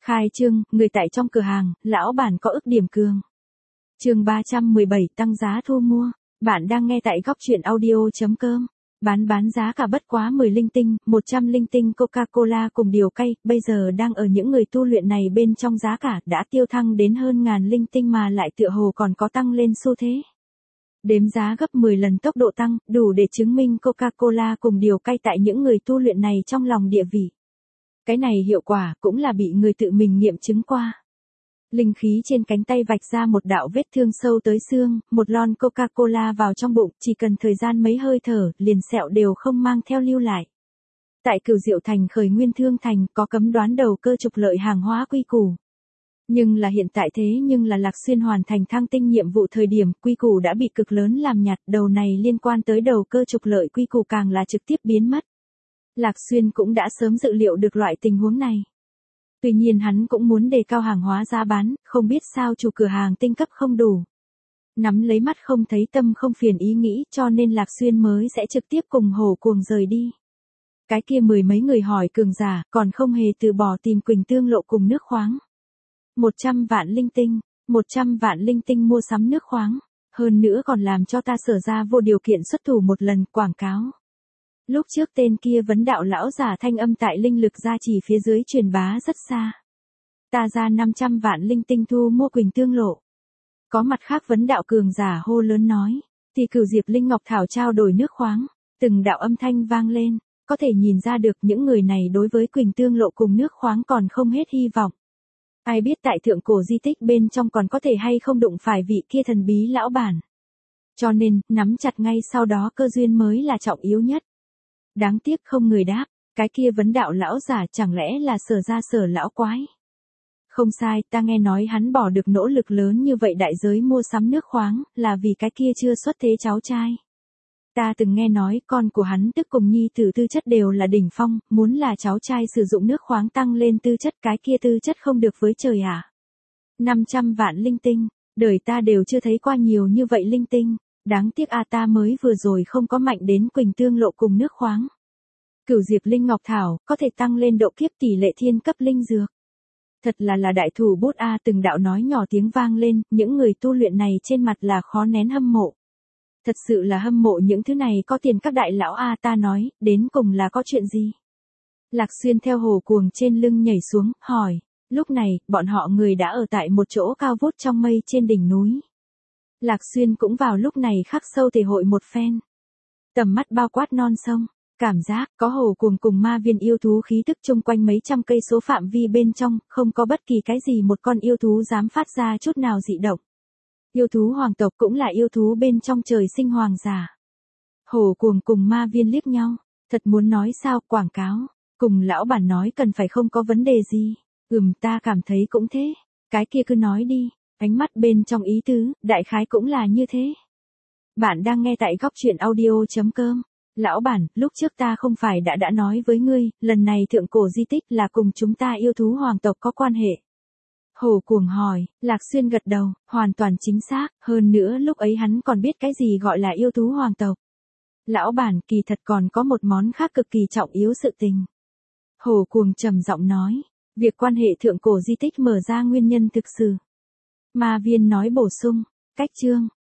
Khai trương, người tại trong cửa hàng, lão bản có ức điểm cường. Chương 317 tăng giá thu mua. Bạn đang nghe tại góc truyện audio.com. Bán giá cả bất quá 10 linh tinh, 100 linh tinh Coca-Cola cùng điều cay, bây giờ đang ở những người tu luyện này bên trong giá cả đã tiêu thăng đến hơn ngàn linh tinh mà lại tựa hồ còn có tăng lên xu thế. Đếm giá gấp 10 lần tốc độ tăng, đủ để chứng minh Coca-Cola cùng điều cay tại những người tu luyện này trong lòng địa vị. Cái này hiệu quả cũng là bị người tự mình nghiệm chứng qua. Linh khí trên cánh tay vạch ra một đạo vết thương sâu tới xương, một lon Coca-Cola vào trong bụng, chỉ cần thời gian mấy hơi thở, liền sẹo đều không mang theo lưu lại. Tại Cửu Diệu Thành khởi nguyên thương thành có cấm đoán đầu cơ trục lợi hàng hóa quy củ. Nhưng là hiện tại thế nhưng là Lạc Xuyên hoàn thành thăng tinh nhiệm vụ thời điểm quy củ đã bị cực lớn làm nhạt, đầu này liên quan tới đầu cơ trục lợi quy củ càng là trực tiếp biến mất. Lạc Xuyên cũng đã sớm dự liệu được loại tình huống này. Tuy nhiên hắn cũng muốn đề cao hàng hóa giá bán, không biết sao chủ cửa hàng tinh cấp không đủ. Nắm lấy mắt không thấy tâm không phiền ý nghĩ cho nên Lạc Xuyên mới sẽ trực tiếp cùng Hổ Cuồng rời đi. Cái kia mười mấy người hỏi cường giả còn không hề từ bỏ tìm Quỳnh Tương Lộ cùng nước khoáng. 100 vạn linh tinh, 100 vạn linh tinh mua sắm nước khoáng, hơn nữa còn làm cho ta Sở ra vô điều kiện xuất thủ một lần quảng cáo. Lúc trước tên kia vấn đạo lão giả thanh âm tại linh lực gia trì phía dưới truyền bá rất xa. Ta ra 500 vạn linh tinh thu mua Quỳnh Tương Lộ. Có mặt khác vấn đạo cường giả hô lớn nói, thì Cửu Diệp Linh Ngọc Thảo trao đổi nước khoáng, từng đạo âm thanh vang lên, có thể nhìn ra được những người này đối với Quỳnh Tương Lộ cùng nước khoáng còn không hết hy vọng. Ai biết tại thượng cổ di tích bên trong còn có thể hay không đụng phải vị kia thần bí lão bản. Cho nên, nắm chặt ngay sau đó cơ duyên mới là trọng yếu nhất. Đáng tiếc không người đáp, cái kia vấn đạo lão giả chẳng lẽ là Sở ra Sở lão quái. Không sai, ta nghe nói hắn bỏ được nỗ lực lớn như vậy đại giới mua sắm nước khoáng, là vì cái kia chưa xuất thế cháu trai. Ta từng nghe nói con của hắn tức cùng nhi tử tư chất đều là đỉnh phong, muốn là cháu trai sử dụng nước khoáng tăng lên tư chất cái kia tư chất không được với trời à. 500 vạn linh tinh, đời ta đều chưa thấy qua nhiều như vậy linh tinh. Đáng tiếc ta mới vừa rồi không có mạnh đến Quỳnh Tương Lộ cùng nước khoáng. Cửu Diệp Linh Ngọc Thảo có thể tăng lên độ kiếp tỷ lệ thiên cấp linh dược. Thật là đại thủ bút từng đạo nói nhỏ tiếng vang lên, những người tu luyện này trên mặt là khó nén hâm mộ. Thật sự là hâm mộ những thứ này có tiền các đại lão ta nói, đến cùng là có chuyện gì? Lạc Xuyên theo Hổ Cuồng trên lưng nhảy xuống, hỏi, lúc này, bọn họ người đã ở tại một chỗ cao vút trong mây trên đỉnh núi. Lạc Xuyên cũng vào lúc này khắc sâu thể hội một phen. Tầm mắt bao quát non sông, cảm giác có Hổ Cuồng cùng ma viên yêu thú khí tức chung quanh mấy trăm cây số phạm vi bên trong, không có bất kỳ cái gì một con yêu thú dám phát ra chút nào dị động. Yêu thú hoàng tộc cũng là yêu thú bên trong trời sinh hoàng giả. Hổ Cuồng cùng ma viên liếc nhau, thật muốn nói sao quảng cáo, cùng lão bản nói cần phải không có vấn đề gì. Ta cảm thấy cũng thế, cái kia cứ nói đi. Ánh mắt bên trong ý tứ, đại khái cũng là như thế. Bạn đang nghe tại góc truyện audio.com. Lão bản, lúc trước ta không phải đã nói với ngươi, lần này thượng cổ di tích là cùng chúng ta yêu thú hoàng tộc có quan hệ. Hổ Cuồng hỏi, Lạc Xuyên gật đầu, hoàn toàn chính xác, hơn nữa lúc ấy hắn còn biết cái gì gọi là yêu thú hoàng tộc. Lão bản, kỳ thật còn có một món khác cực kỳ trọng yếu sự tình. Hổ Cuồng trầm giọng nói, việc quan hệ thượng cổ di tích mở ra nguyên nhân thực sự. Ma viên nói bổ sung, cách chương,